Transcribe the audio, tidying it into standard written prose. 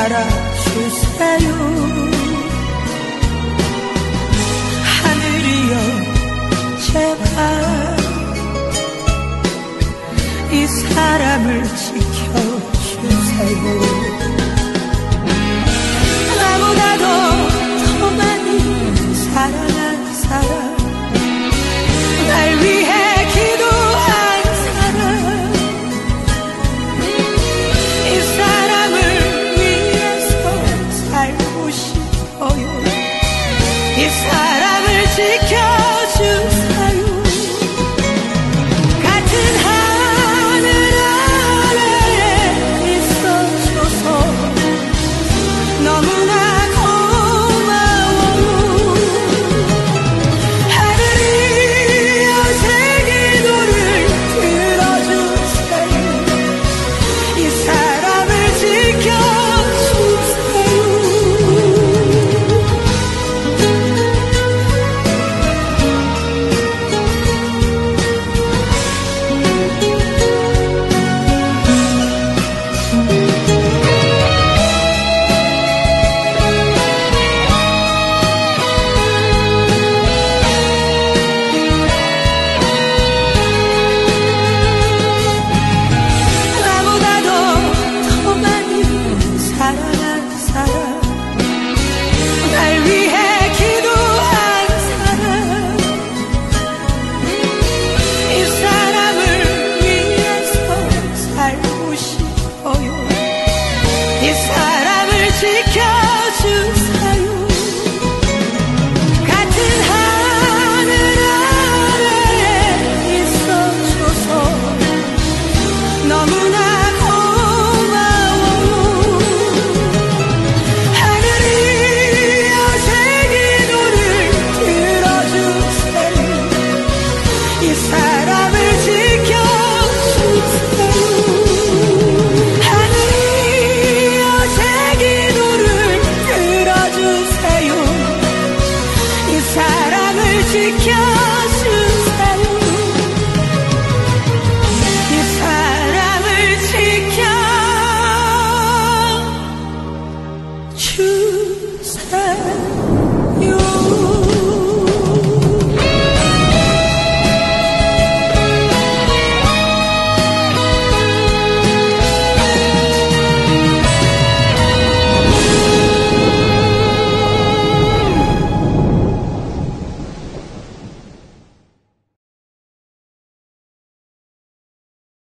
알아주세요. 하늘이여 제발 이 사람을 지켜주세요. 나보다도 더 많이 사랑한 사람, 날 위해 기도한 사람, 이 사람을 위해서 살고 싶어요. 이 사람을 지켜주세요. 같은 하늘 아래에 있어줘서 너무나 고마워요. 하늘이여 제 기도를 들어주세요. 이 사람을 지켜주세요. 나보다도 더 많이 사랑한 사람, 날 위해 기도한 사람, 이 사람을 위해서 살고 싶어요. 이 사람을 지켜주세요. 같은 하늘 아래에 있어줘서 너무나 고마워요. 하늘이여 제 기도를 들어주세요. 이 사람을 지켜주세요. 하늘이여 제 기도를 들어주세요. 이 사람을 지켜